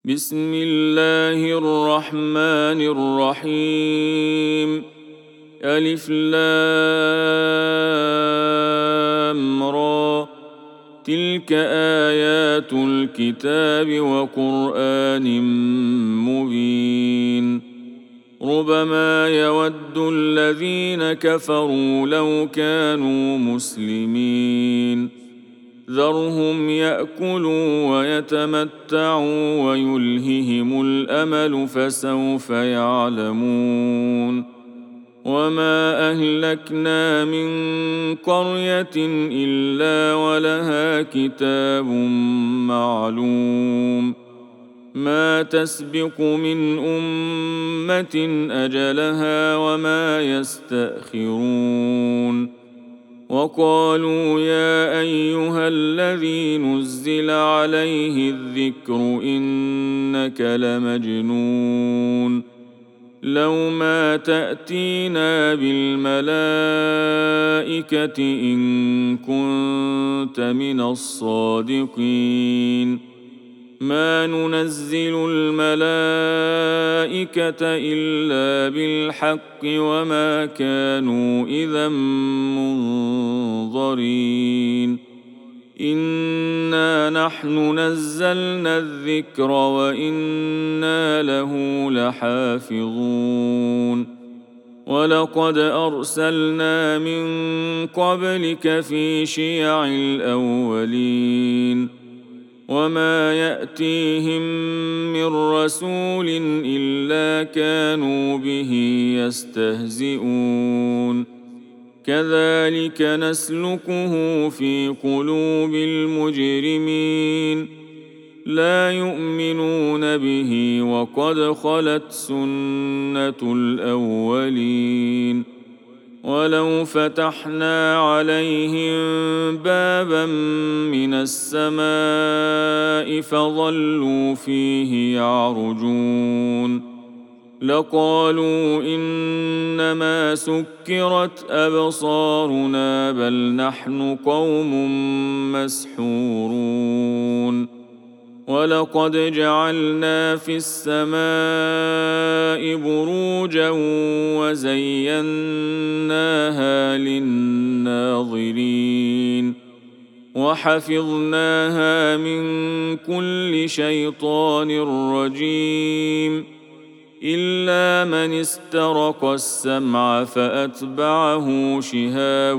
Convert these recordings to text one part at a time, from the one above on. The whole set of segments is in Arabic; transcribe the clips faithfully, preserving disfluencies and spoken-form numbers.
بسم الله الرحمن الرحيم. ألف لام را، تلك آيات الكتاب وقرآن مبين. ربما يود الذين كفروا لو كانوا مسلمين. ذرهم يأكلوا ويتمتعوا ويلههم الأمل فسوف يعلمون. وما أهلكنا من قرية إلا ولها كتاب معلوم. ما تسبق من أمة أجلها وما يستأخرون. وقالوا يا أيها الذي نزل عليه الذكر إنك لمجنون. لو ما تأتينا بالملائكة إن كنت من الصادقين. ما ننزل الملائكة إلا بالحق وما كانوا إذا منظرين. إنا نحن نزلنا الذكر وإنا له لحافظون. ولقد أرسلنا من قبلك في شيع الأولين. وما يأتيهم من رسول إلا كانوا به يستهزئون. كذلك نسلكه في قلوب المجرمين. لا يؤمنون به وقد خلت سنة الأولين. ولو فتحنا عليهم بابا من السماء فظلوا فيه يعرجون لقالوا إنما سكرت أبصارنا بل نحن قوم مسحورون. ولقد جعلنا في السماء بروجا وزيناها للناظرين. وحفظناها من كل شيطان رجيم إلا من استرق السمع فأتبعه شهاب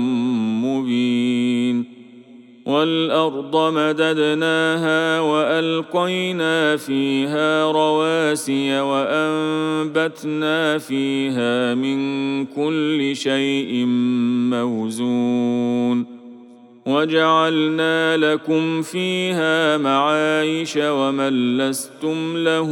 مبين. والأرض مددناها وألقينا فيها رواسي وأنبتنا فيها من كل شيء موزون. وجعلنا لكم فيها معايش ومن لستم له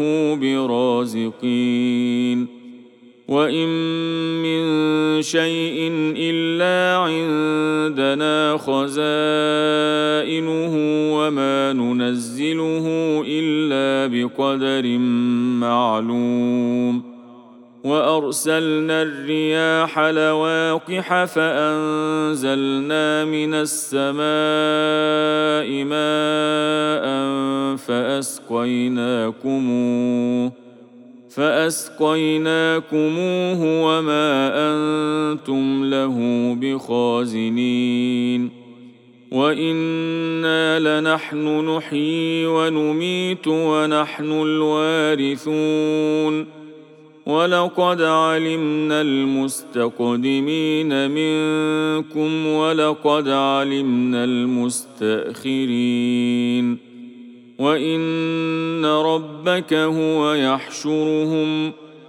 برازقين. وإن من شيء إلا عندنا خزائنه وما ننزله إلا بقدر معلوم. وأرسلنا الرياح لواقح فأنزلنا من السماء ماء فأسقيناكموه فأسقيناكموه وما أنتم له بخازنين. وإنا لنحن نحيي ونميت ونحن الوارثون. ولقد علمنا المستقدمين منكم ولقد علمنا المستأخرين. وإن ربك هو يحشرهم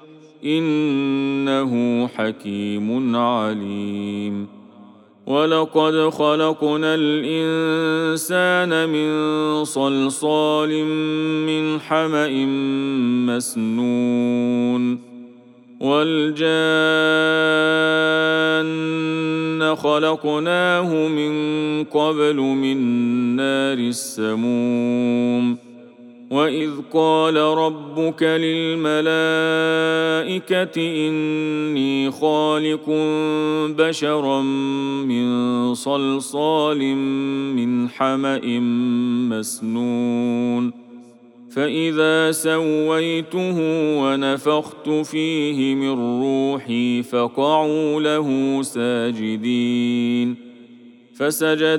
إنه حكيم عليم. ولقد خلقنا الإنسان من صلصال من حمأ مسنون. والجان خلقناه من قبل من نار السموم. وإذ قال ربك للملائكة إني خالق بشرا من صلصال من حمأ مسنون فإذا سويته ونفخت فيه من روحي فقعوا له ساجدين فسجد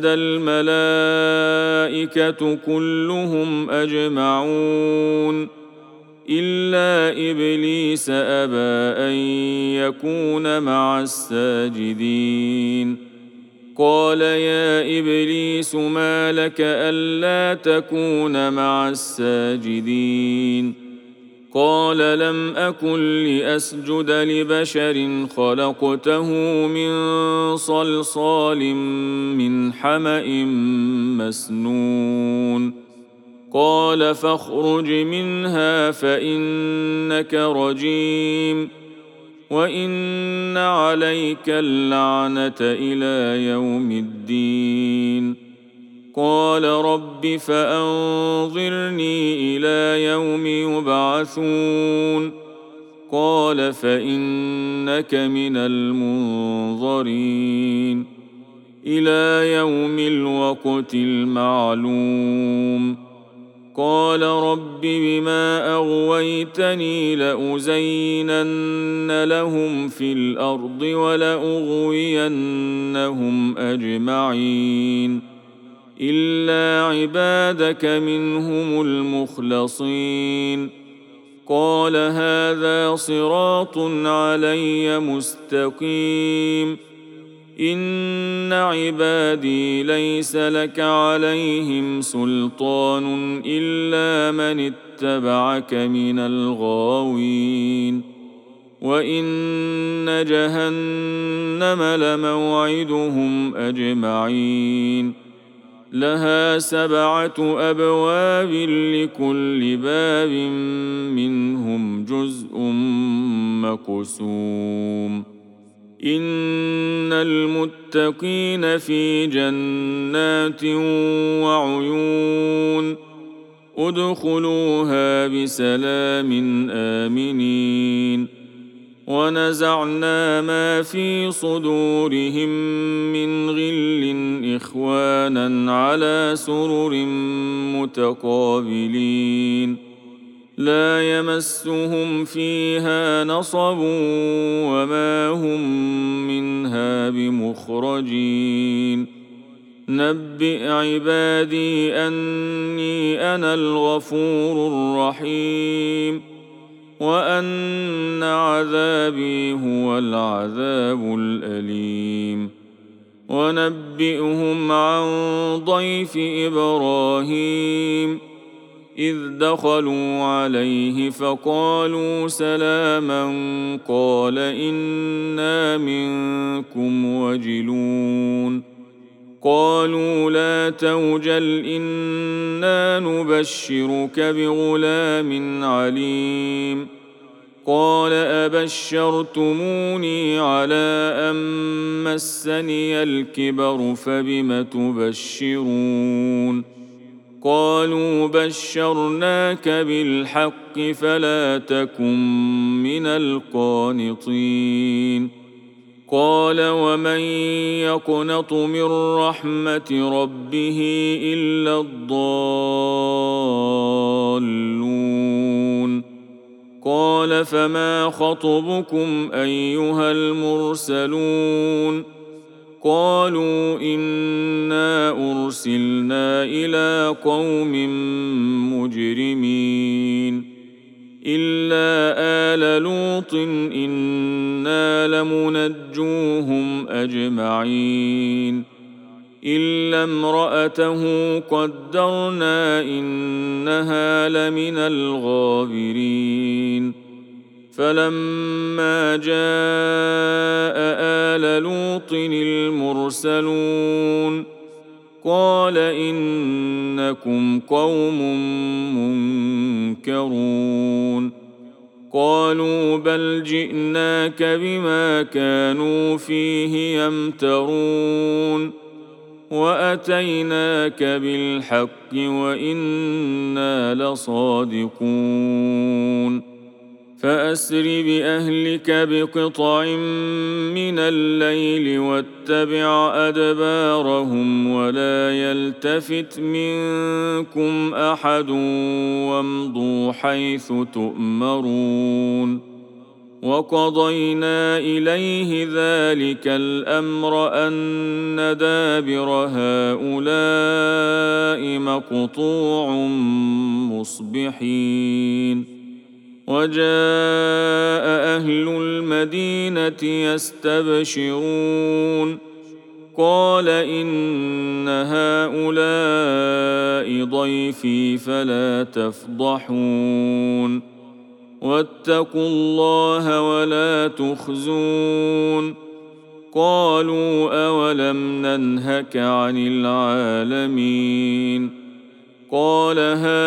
الملائكة كلهم أجمعون إلا إبليس أبى أن يكون مع الساجدين قال يا إبليس ما لك ألا تكون مع الساجدين قال لم أكن لأسجد لبشر خلقته من صلصال من حمأ مسنون قال فاخرج منها فإنك رجيم وإن عليك اللعنة إلى يوم الدين قال رب فأنظرني إلى يوم يبعثون قال فإنك من المنظرين إلى يوم الوقت المعلوم قال رب بما أغويتني لأزينن لهم في الأرض ولأغوينهم أجمعين إلا عبادك منهم المخلصين قال هذا صراط علي مستقيم إن عبادي ليس لك عليهم سلطان إلا من اتبعك من الغاوين وإن جهنم لموعدهم أجمعين لها سبعة أبواب لكل باب منهم جزء مقسوم إن المتقين في جنات وعيون ادخلوها بسلام آمنين ونزعنا ما في صدورهم من غل إخوانا على سرر متقابلين لا يمسهم فيها نصب وما هم منها بمخرجين نبئ عبادي أني أنا الغفور الرحيم وأن عذابي هو العذاب الأليم ونبئهم عن ضيف إبراهيم إذ دخلوا عليه فقالوا سلاما قال إنا منكم وجلون قالوا لا توجل إنا نبشرك بغلام عليم قال أبشرتموني على أن مسني الكبر فبم تبشرون قالوا بشرناك بالحق فلا تكن من القانطين قال ومن يقنط من رحمة ربه إلا الضالون قال فما خطبكم أيها المرسلون قالوا إنا أرسلنا إلى قوم مجرمين إلا آل لوط إنا لمنجوهم أجمعين إلا امرأته قدرنا إنها لمن الغابرين فلما جاء آل لوط المرسلون قال إنكم قوم منكرون قالوا بل جئناك بما كانوا فيه يمترون وأتيناك بالحق وإنا لصادقون فأسر بأهلك بقطع من الليل واتبع أدبارهم ولا يلتفت منكم أحد وامضوا حيث تؤمرون وقضينا إليه ذلك الأمر أن دابر هؤلاء مقطوع مصبحين وجاء أهل المدينة يستبشرون قال إن هؤلاء ضيفي فلا تفضحون واتقوا الله ولا تخزون قالوا أولم ننهك عن العالمين قال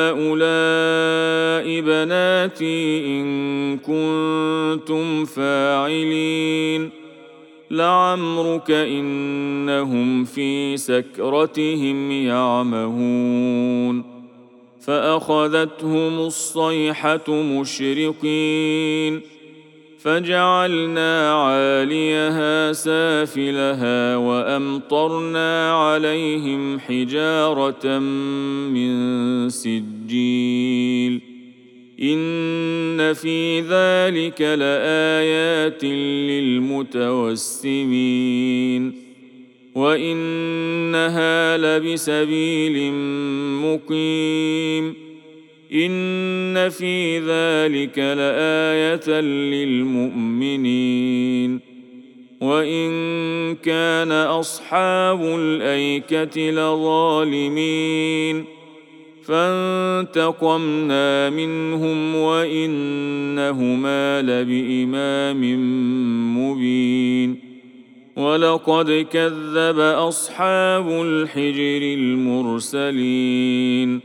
هؤلاء بناتي إن كنتم فاعلين لعمرك إنهم في سكرتهم يعمهون فأخذتهم الصيحة مشرقين فجعلنا عاليها سافلها وأمطرنا عليهم حجارة من سجيل إن في ذلك لآيات للمتوسمين وإنها لبسبيل مقيم إن في ذلك لآية للمؤمنين وإن كان أصحاب الأيكة لظالمين فانتقمنا منهم وإنهما لبإمام مبين ولقد كذب أصحاب الحجر المرسلين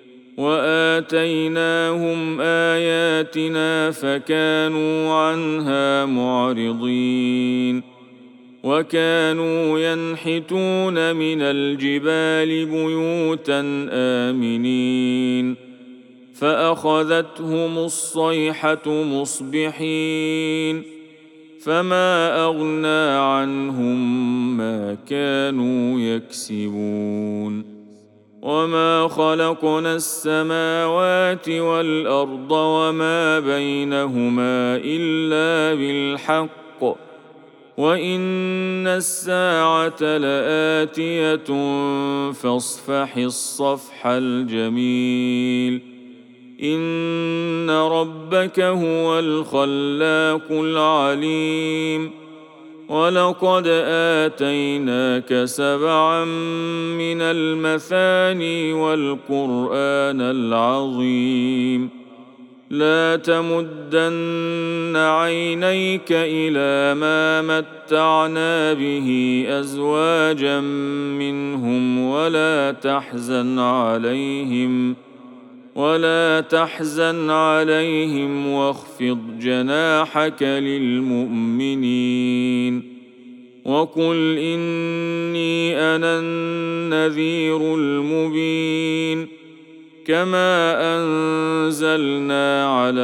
وآتيناهم آياتنا فكانوا عنها معرضين وكانوا ينحتون من الجبال بيوتا آمنين فأخذتهم الصيحة مصبحين فما أغنى عنهم ما كانوا يكسبون وما خلقنا السماوات والأرض وما بينهما إلا بالحق وإن الساعة لآتية فاصفح الصفح الجميل إن ربك هو الخلاق العليم ولقد آتيناك سبعا من المثاني والقرآن العظيم لا تمدن عينيك إلى ما متعنا به أزواجا منهم ولا تحزن عليهم ولا تحزن عليهم واخفض جناحك للمؤمنين وقل إني أنا النذير المبين كما أنزلنا على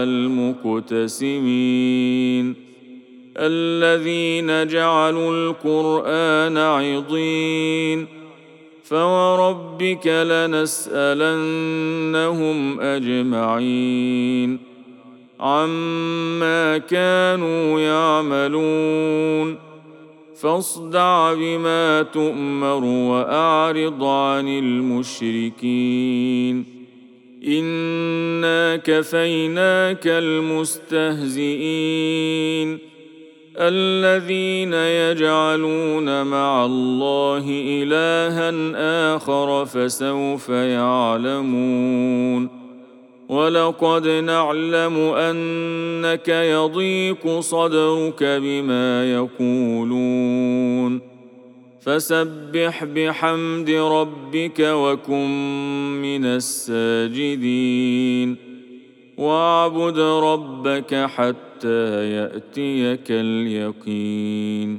المقتسمين الذين جعلوا القرآن عضين فوربك لنسألنهم أجمعين عما كانوا يعملون فاصدع بما تؤمر وأعرض عن المشركين إنا كفيناك المستهزئين الذين يجعلون مع الله إلها آخر فسوف يعلمون ولقد نعلم أنك يضيق صدرك بما يقولون فسبح بحمد ربك وكن من الساجدين واعبد ربك حتى يأتيك اليقين